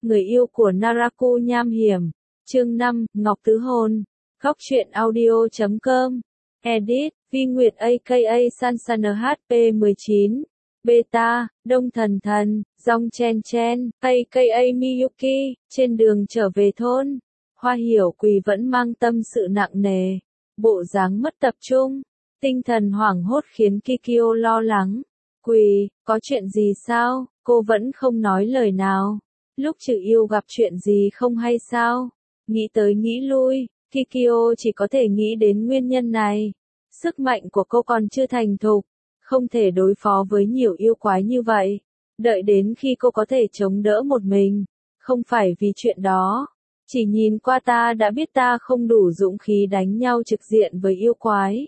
người yêu của Naraku nham hiểm. Chương 5, Ngọc Tứ Hôn. Góc truyện audio.com. Edit, Vi Nguyệt aka Sansana HP 19. Beta, Đông Thần Thần, Dong Chen Chen, aka Miyuki, trên đường trở về thôn. Hoa Hiểu Quỳ vẫn mang tâm sự nặng nề, bộ dáng mất tập trung, tinh thần hoảng hốt khiến Kikyo lo lắng. Quỳ, có chuyện gì sao? Cô vẫn không nói lời nào. Lúc Trừ Yêu gặp chuyện gì không hay sao? Nghĩ tới nghĩ lui, Kikyo chỉ có thể nghĩ đến nguyên nhân này. Sức mạnh của cô còn chưa thành thục, không thể đối phó với nhiều yêu quái như vậy. Đợi đến khi cô có thể chống đỡ một mình, không phải vì chuyện đó. Chỉ nhìn qua ta đã biết ta không đủ dũng khí đánh nhau trực diện với yêu quái.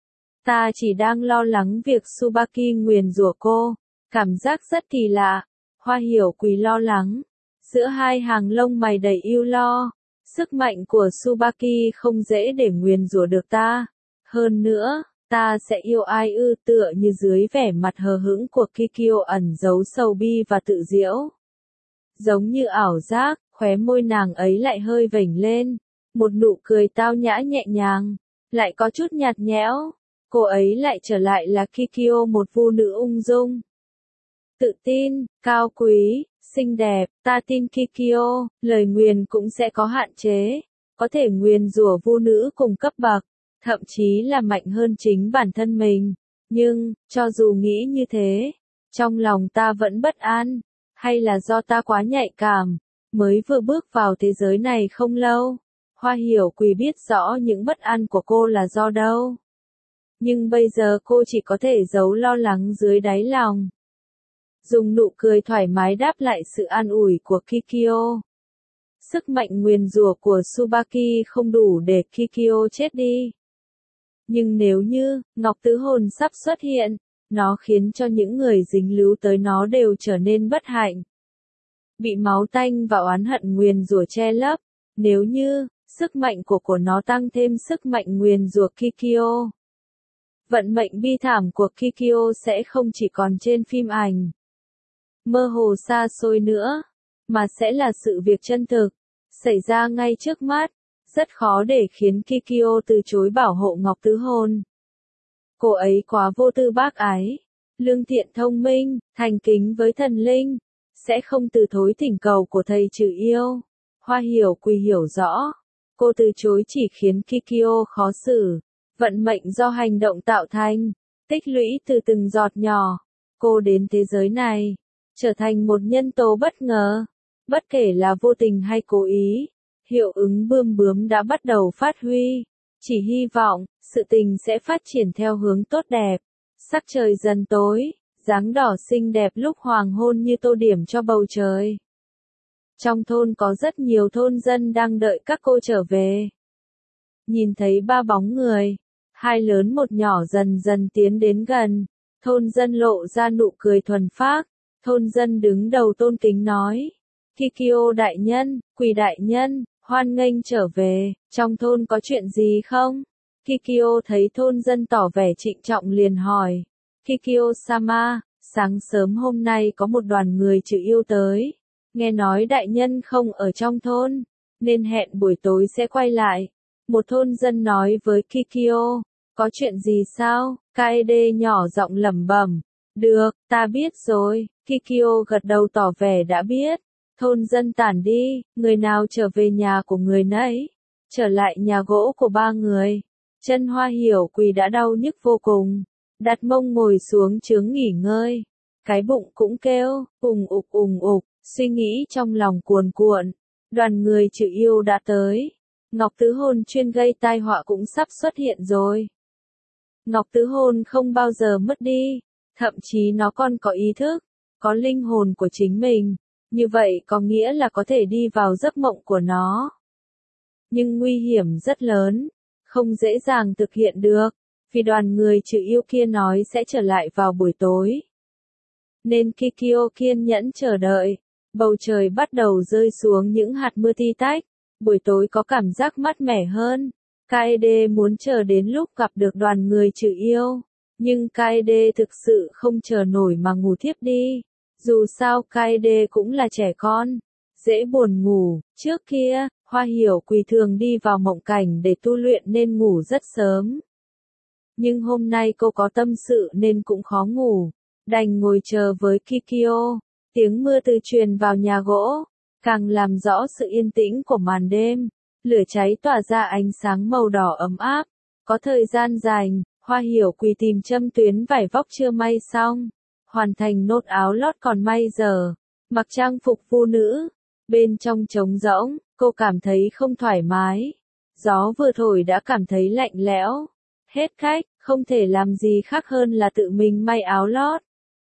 Ta chỉ đang lo lắng việc Tsubaki nguyền rủa cô, cảm giác rất kỳ lạ. Hoa Hiểu Quỳ lo lắng, giữa hai hàng lông mày đầy ưu lo. Sức mạnh của Tsubaki không dễ để nguyền rủa được ta. Hơn nữa, ta sẽ yêu ai ư? Tựa như dưới vẻ mặt hờ hững của Kikyo ẩn giấu sầu bi và tự giễu. Giống như ảo giác, khóe môi nàng ấy lại hơi vểnh lên, một nụ cười tao nhã nhẹ nhàng, lại có chút nhạt nhẽo. Cô ấy lại trở lại là Kikyo, một phụ nữ ung dung, tự tin, cao quý, xinh đẹp. Ta tin Kikyo, lời nguyền cũng sẽ có hạn chế, có thể nguyền rủa phụ nữ cùng cấp bậc, thậm chí là mạnh hơn chính bản thân mình. Nhưng, cho dù nghĩ như thế, trong lòng ta vẫn bất an, hay là do ta quá nhạy cảm, mới vừa bước vào thế giới này không lâu. Hoa Hiểu Quỳ biết rõ những bất an của cô là do đâu. Nhưng bây giờ cô chỉ có thể giấu lo lắng dưới đáy lòng. Dùng nụ cười thoải mái đáp lại sự an ủi của Kikyo. Sức mạnh nguyền rủa của Tsubaki không đủ để Kikyo chết đi. Nhưng nếu như Ngọc Tứ Hồn sắp xuất hiện, nó khiến cho những người dính líu tới nó đều trở nên bất hạnh. Bị máu tanh và oán hận nguyền rủa che lấp. Nếu như sức mạnh của nó tăng thêm sức mạnh nguyền rủa Kikyo, vận mệnh bi thảm của Kikyo sẽ không chỉ còn trên phim ảnh mơ hồ xa xôi nữa, mà sẽ là sự việc chân thực, xảy ra ngay trước mắt. Rất khó để khiến Kikyo từ chối bảo hộ Ngọc Tứ Hồn. Cô ấy quá vô tư bác ái, lương thiện thông minh, thành kính với thần linh, sẽ không từ chối thỉnh cầu của thầy Trừ Yêu. Hoa Hiểu Quỳ hiểu rõ, cô từ chối chỉ khiến Kikyo khó xử. Vận mệnh do hành động tạo thành, tích lũy từ từng giọt nhỏ. Cô đến thế giới này, trở thành một nhân tố bất ngờ. Bất kể là vô tình hay cố ý, hiệu ứng bươm bướm đã bắt đầu phát huy. Chỉ hy vọng, sự tình sẽ phát triển theo hướng tốt đẹp. Sắc trời dần tối, dáng đỏ xinh đẹp lúc hoàng hôn như tô điểm cho bầu trời. Trong thôn có rất nhiều thôn dân đang đợi các cô trở về. Nhìn thấy ba bóng người, hai lớn một nhỏ dần dần tiến đến gần. Thôn dân lộ ra nụ cười thuần phác. Thôn dân đứng đầu tôn kính nói: Kikyo đại nhân, Quỳ đại nhân, hoan nghênh trở về, trong thôn có chuyện gì không? Kikyo thấy thôn dân tỏ vẻ trịnh trọng liền hỏi: Kikyo-sama, sáng sớm hôm nay có một đoàn người Trừ Yêu tới. Nghe nói đại nhân không ở trong thôn, nên hẹn buổi tối sẽ quay lại. Một thôn dân nói với Kikyo: có chuyện gì sao? Kaede nhỏ giọng lẩm bẩm: được, ta biết rồi. Kikyo gật đầu tỏ vẻ đã biết. Thôn dân tản đi, người nào trở về nhà của người nấy. Trở lại nhà gỗ của ba người. Chân Hoa Hiểu Quỳ đã đau nhức vô cùng. Đặt mông ngồi xuống chướng nghỉ ngơi. Cái bụng cũng kêu, ùng ục, suy nghĩ trong lòng cuồn cuộn. Đoàn người Trừ Yêu đã tới. Ngọc Tứ Hồn chuyên gây tai họa cũng sắp xuất hiện rồi. Ngọc Tứ Hồn không bao giờ mất đi. Thậm chí nó còn có ý thức, có linh hồn của chính mình. Như vậy có nghĩa là có thể đi vào giấc mộng của nó. Nhưng nguy hiểm rất lớn, không dễ dàng thực hiện được, vì đoàn người Trừ Yêu kia nói sẽ trở lại vào buổi tối. Nên Kikyo kiên nhẫn chờ đợi. Bầu trời bắt đầu rơi xuống những hạt mưa ti tách. Buổi tối có cảm giác mát mẻ hơn. Kaede muốn chờ đến lúc gặp được đoàn người Trừ Yêu. Nhưng Kaede thực sự không chờ nổi mà ngủ thiếp đi. Dù sao Kaede cũng là trẻ con. dễ buồn ngủ. Trước kia, Hoa Hiểu Quỳ thường đi vào mộng cảnh để tu luyện nên ngủ rất sớm. Nhưng hôm nay cô có tâm sự nên cũng khó ngủ, đành ngồi chờ với Kikyo. Tiếng mưa từ truyền vào nhà gỗ, càng làm rõ sự yên tĩnh của màn đêm. Lửa cháy tỏa ra ánh sáng màu đỏ ấm áp. Có thời gian dành, Hoa Hiểu Quỳ tìm châm tuyến vải vóc chưa may xong, hoàn thành nốt áo lót còn may dở, mặc trang phục phụ nữ. Bên trong trống rỗng, cô cảm thấy không thoải mái. Gió vừa thổi đã cảm thấy lạnh lẽo. Hết cách, không thể làm gì khác hơn là tự mình may áo lót.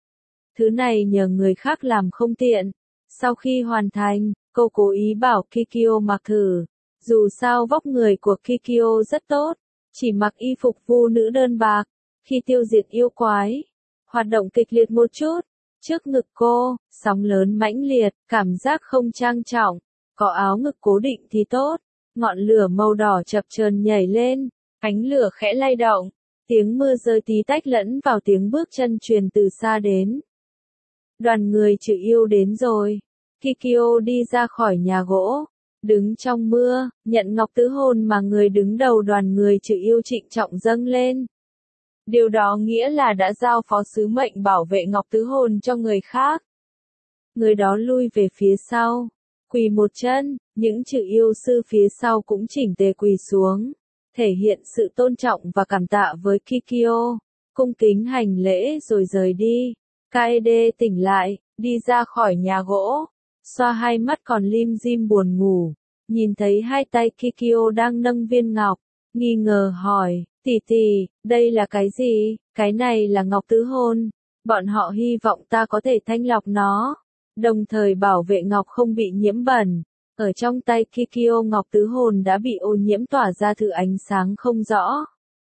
Thứ này nhờ người khác làm không tiện. Sau khi hoàn thành, cô cố ý bảo Kikyo mặc thử. Dù sao vóc người của Kikyo rất tốt, chỉ mặc y phục phụ nữ đơn bạc. Khi tiêu diệt yêu quái, hoạt động kịch liệt một chút. Trước ngực cô, sóng lớn mãnh liệt, cảm giác không trang trọng. Có áo ngực cố định thì tốt. Ngọn lửa màu đỏ chập chờn nhảy lên, ánh lửa khẽ lay động. Tiếng mưa rơi tí tách lẫn vào tiếng bước chân truyền từ xa đến. Đoàn người trừ yêu đến rồi. Kikyo đi ra khỏi nhà gỗ, đứng trong mưa, nhận ngọc tứ hôn mà người đứng đầu đoàn người trừ yêu trịnh trọng dâng lên. Điều đó nghĩa là đã giao phó sứ mệnh bảo vệ ngọc tứ hôn cho người khác. Người đó lui về phía sau, quỳ một chân, những trừ yêu sư phía sau cũng chỉnh tề quỳ xuống, thể hiện sự tôn trọng và cảm tạ với Kikyo, cung kính hành lễ rồi rời đi. Kaede tỉnh lại, đi ra khỏi nhà gỗ, xoa hai mắt còn lim dim buồn ngủ, nhìn thấy hai tay Kikyo đang nâng viên ngọc, nghi ngờ hỏi, tỷ tỷ, đây là cái gì? Cái này là ngọc tứ hôn, bọn họ hy vọng ta có thể thanh lọc nó, đồng thời bảo vệ ngọc không bị nhiễm bẩn. Ở trong tay Kikyo ngọc tứ hồn đã bị ô nhiễm tỏa ra thứ ánh sáng không rõ.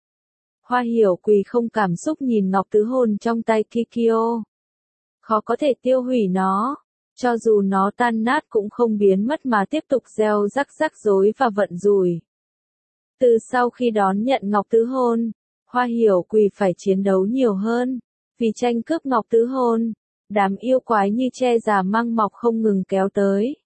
Hoa Hiểu Quỳ không cảm xúc nhìn ngọc tứ hồn trong tay Kikyo. Khó có thể tiêu hủy nó, cho dù nó tan nát cũng không biến mất mà tiếp tục gieo rắc rắc rối và vận rủi. Từ sau khi đón nhận ngọc tứ hồn, Hoa Hiểu Quỳ phải chiến đấu nhiều hơn, vì tranh cướp ngọc tứ hồn, đám yêu quái như tre già măng mọc không ngừng kéo tới.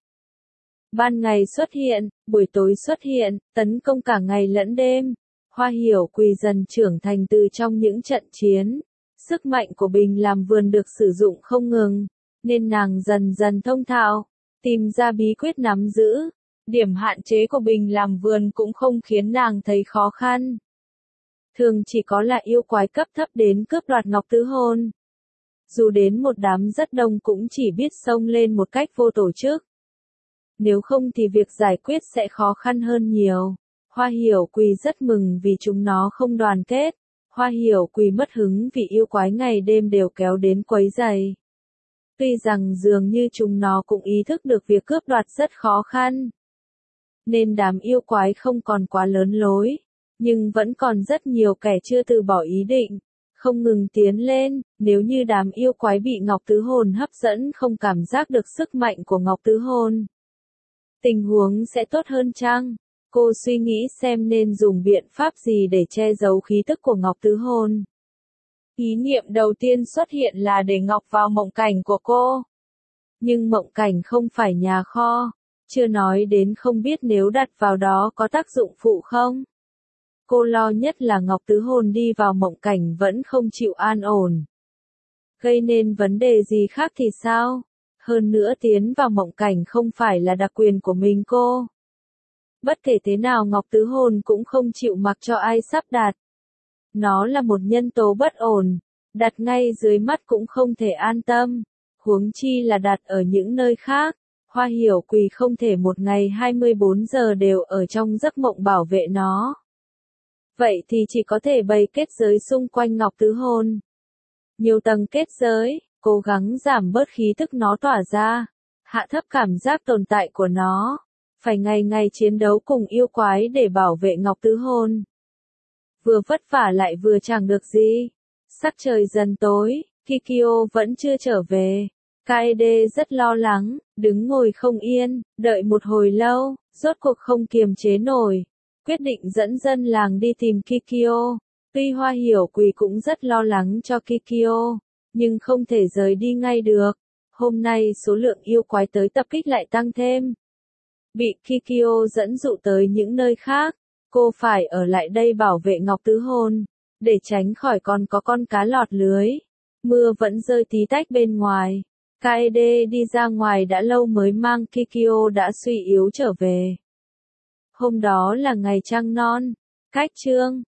Ban ngày xuất hiện, buổi tối xuất hiện, tấn công cả ngày lẫn đêm. Hoa Hiểu Quỳ dần trưởng thành từ trong những trận chiến. Sức mạnh của Bình làm vườn được sử dụng không ngừng, nên nàng dần dần thông thạo, tìm ra bí quyết nắm giữ. Điểm hạn chế của Bình làm vườn cũng không khiến nàng thấy khó khăn. Thường chỉ có là yêu quái cấp thấp đến cướp đoạt ngọc tứ hồn. Dù đến một đám rất đông cũng chỉ biết xông lên một cách vô tổ chức. Nếu không thì việc giải quyết sẽ khó khăn hơn nhiều. Hoa Hiểu Quỳ rất mừng vì chúng nó không đoàn kết. Hoa Hiểu Quỳ mất hứng vì yêu quái ngày đêm đều kéo đến quấy rầy. Tuy rằng dường như chúng nó cũng ý thức được việc cướp đoạt rất khó khăn, nên đám yêu quái không còn quá lớn lối, nhưng vẫn còn rất nhiều kẻ chưa từ bỏ ý định, không ngừng tiến lên. Nếu như đám yêu quái bị ngọc tứ hồn hấp dẫn không cảm giác được sức mạnh của ngọc tứ hồn, tình huống sẽ tốt hơn chăng? Cô suy nghĩ xem nên dùng biện pháp gì để che giấu khí tức của ngọc tứ hồn. Ý niệm đầu tiên xuất hiện là để ngọc vào mộng cảnh của cô. Nhưng mộng cảnh không phải nhà kho, chưa nói đến không biết nếu đặt vào đó có tác dụng phụ không. Cô lo nhất là ngọc tứ hồn đi vào mộng cảnh vẫn không chịu an ổn, gây nên vấn đề gì khác thì sao? Hơn nữa tiến vào mộng cảnh không phải là đặc quyền của mình cô. Bất kể thế nào ngọc tứ hồn cũng không chịu mặc cho ai sắp đặt. Nó là một nhân tố bất ổn, đặt ngay dưới mắt cũng không thể an tâm, huống chi là đặt ở những nơi khác. Hoa Hiểu Quỳ không thể một ngày 24 giờ đều ở trong giấc mộng bảo vệ nó. Vậy thì chỉ có thể bày kết giới xung quanh ngọc tứ hồn. Nhiều tầng kết giới, cố gắng giảm bớt khí thức nó tỏa ra, hạ thấp cảm giác tồn tại của nó. Phải ngày ngày chiến đấu cùng yêu quái để bảo vệ ngọc tứ hồn. Vừa vất vả lại vừa chẳng được gì. Sắc trời dần tối, Kikyo vẫn chưa trở về. Kaede rất lo lắng, đứng ngồi không yên, đợi một hồi lâu, rốt cuộc không kiềm chế nổi. Quyết định dẫn dân làng đi tìm Kikyo. Tuy Hoa Hiểu Quỳ cũng rất lo lắng cho Kikyo, nhưng không thể rời đi ngay được. Hôm nay số lượng yêu quái tới tập kích lại tăng thêm. Bị Kikyo dẫn dụ tới những nơi khác, cô phải ở lại đây bảo vệ Ngọc Tứ Hôn, để tránh khỏi còn có con cá lọt lưới. Mưa vẫn rơi tí tách bên ngoài. Kaede đi ra ngoài đã lâu mới mang Kikyo đã suy yếu trở về. Hôm đó là ngày trăng non. Cách chương